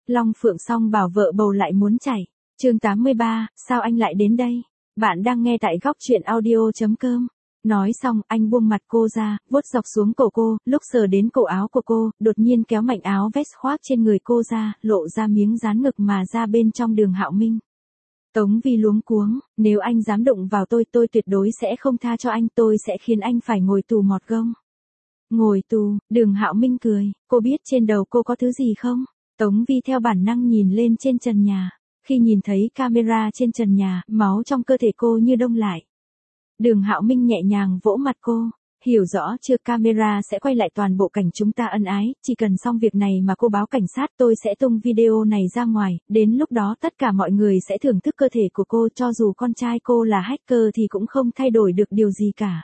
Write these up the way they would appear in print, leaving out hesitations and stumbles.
Long Phượng song bảo vợ bầu lại muốn chảy. Chương 83, sao anh lại đến đây? Bạn đang nghe tại góc truyện audio.com. Nói xong, anh buông mặt cô ra, vuốt dọc xuống cổ cô, lúc sờ đến cổ áo của cô, đột nhiên kéo mạnh áo vest khoác trên người cô ra, lộ ra miếng dán ngực mà ra bên trong Đường Hạo Minh. Tống Vi luống cuống, nếu anh dám đụng vào tôi tuyệt đối sẽ không tha cho anh, tôi sẽ khiến anh phải ngồi tù mọt gông. Ngồi tù, Đường Hạo Minh cười, cô biết trên đầu cô có thứ gì không? Tống Vi theo bản năng nhìn lên trên trần nhà. Khi nhìn thấy camera trên trần nhà, máu trong cơ thể cô như đông lại. Đường Hạo Minh nhẹ nhàng vỗ mặt cô, hiểu rõ chưa, camera sẽ quay lại toàn bộ cảnh chúng ta ân ái, chỉ cần xong việc này mà cô báo cảnh sát tôi sẽ tung video này ra ngoài, đến lúc đó tất cả mọi người sẽ thưởng thức cơ thể của cô, cho dù con trai cô là hacker thì cũng không thay đổi được điều gì cả.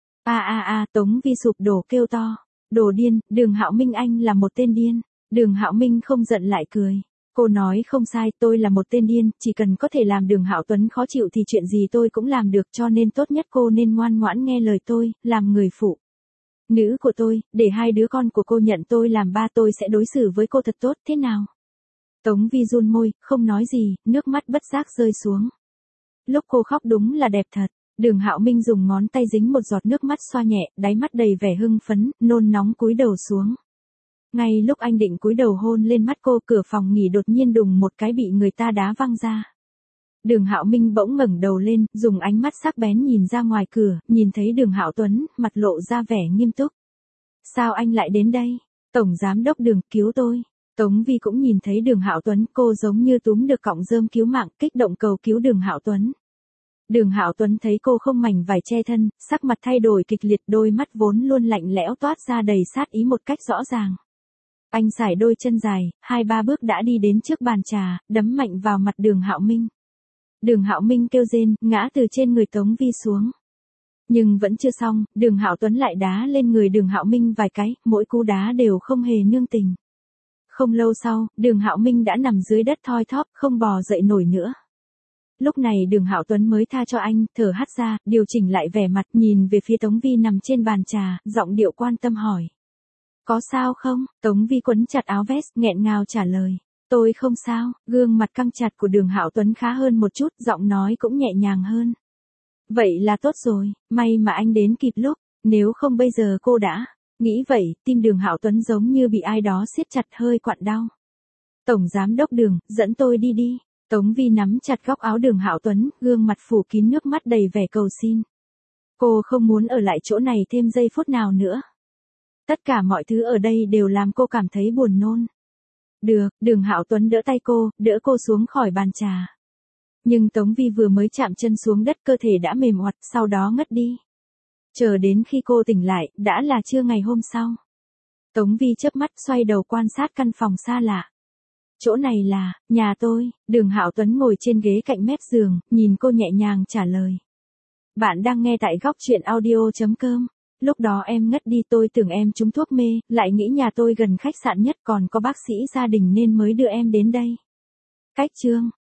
Tống Vi sụp đổ kêu to, đồ điên, Đường Hạo Minh anh là một tên điên. Đường Hạo Minh không giận lại cười. Cô nói không sai, tôi là một tên điên, chỉ cần có thể làm Đường Hạo Tuấn khó chịu thì chuyện gì tôi cũng làm được, cho nên tốt nhất cô nên ngoan ngoãn nghe lời tôi, làm người phụ nữ của tôi, để hai đứa con của cô nhận tôi làm ba, tôi sẽ đối xử với cô thật tốt, thế nào? Tống Vi run môi, không nói gì, nước mắt bất giác rơi xuống. Lúc cô khóc đúng là đẹp thật. Đường Hạo Minh dùng ngón tay dính một giọt nước mắt xoa nhẹ, đáy mắt đầy vẻ hưng phấn, nôn nóng cúi đầu xuống. Ngay lúc anh định cúi đầu hôn lên mắt cô, cửa phòng nghỉ đột nhiên đùng một cái bị người ta đá văng ra. Đường Hạo Minh bỗng ngẩng đầu lên, dùng ánh mắt sắc bén nhìn ra ngoài cửa, nhìn thấy Đường Hạo Tuấn, mặt lộ ra vẻ nghiêm túc. Sao anh lại đến đây? Tổng giám đốc Đường, cứu tôi. Tống Vi cũng nhìn thấy Đường Hạo Tuấn, cô giống như túm được cọng rơm cứu mạng, kích động cầu cứu Đường Hạo Tuấn. Đường Hạo Tuấn thấy cô không mảnh vải che thân, sắc mặt thay đổi kịch liệt, đôi mắt vốn luôn lạnh lẽo toát ra đầy sát ý một cách rõ ràng. Anh sải đôi chân dài, 2-3 bước đã đi đến trước bàn trà, đấm mạnh vào mặt Đường Hạo Minh. Đường Hạo Minh kêu rên, ngã từ trên người Tống Vi xuống. Nhưng vẫn chưa xong, Đường Hạo Tuấn lại đá lên người Đường Hạo Minh vài cái, mỗi cú đá đều không hề nương tình. Không lâu sau, Đường Hạo Minh đã nằm dưới đất thoi thóp, không bò dậy nổi nữa. Lúc này Đường Hạo Tuấn mới tha cho anh, thở hắt ra, điều chỉnh lại vẻ mặt, nhìn về phía Tống Vi nằm trên bàn trà, giọng điệu quan tâm hỏi. Có sao không? Tống Vi quấn chặt áo vest, nghẹn ngào trả lời. Tôi không sao, gương mặt căng chặt của Đường Hạo Tuấn khá hơn một chút, giọng nói cũng nhẹ nhàng hơn. Vậy là tốt rồi, may mà anh đến kịp lúc, nếu không bây giờ cô đã. Nghĩ vậy, tim Đường Hạo Tuấn giống như bị ai đó siết chặt hơi quặn đau. Tổng giám đốc Đường, dẫn tôi đi đi. Tống Vi nắm chặt góc áo Đường Hạo Tuấn, gương mặt phủ kín nước mắt đầy vẻ cầu xin. Cô không muốn ở lại chỗ này thêm giây phút nào nữa. Tất cả mọi thứ ở đây đều làm cô cảm thấy buồn nôn. Được, Đường Hạo Tuấn đỡ tay cô, đỡ cô xuống khỏi bàn trà. Nhưng Tống Vi vừa mới chạm chân xuống đất cơ thể đã mềm oặt, sau đó ngất đi. Chờ đến khi cô tỉnh lại, đã là trưa ngày hôm sau. Tống Vi chớp mắt xoay đầu quan sát căn phòng xa lạ. Chỗ này là, nhà tôi. Đường Hạo Tuấn ngồi trên ghế cạnh mép giường, nhìn cô nhẹ nhàng trả lời. Bạn đang nghe tại góc truyện audio.com. Lúc đó em ngất đi, tôi tưởng em trúng thuốc mê, lại nghĩ nhà tôi gần khách sạn nhất còn có bác sĩ gia đình nên mới đưa em đến đây. Cách chương.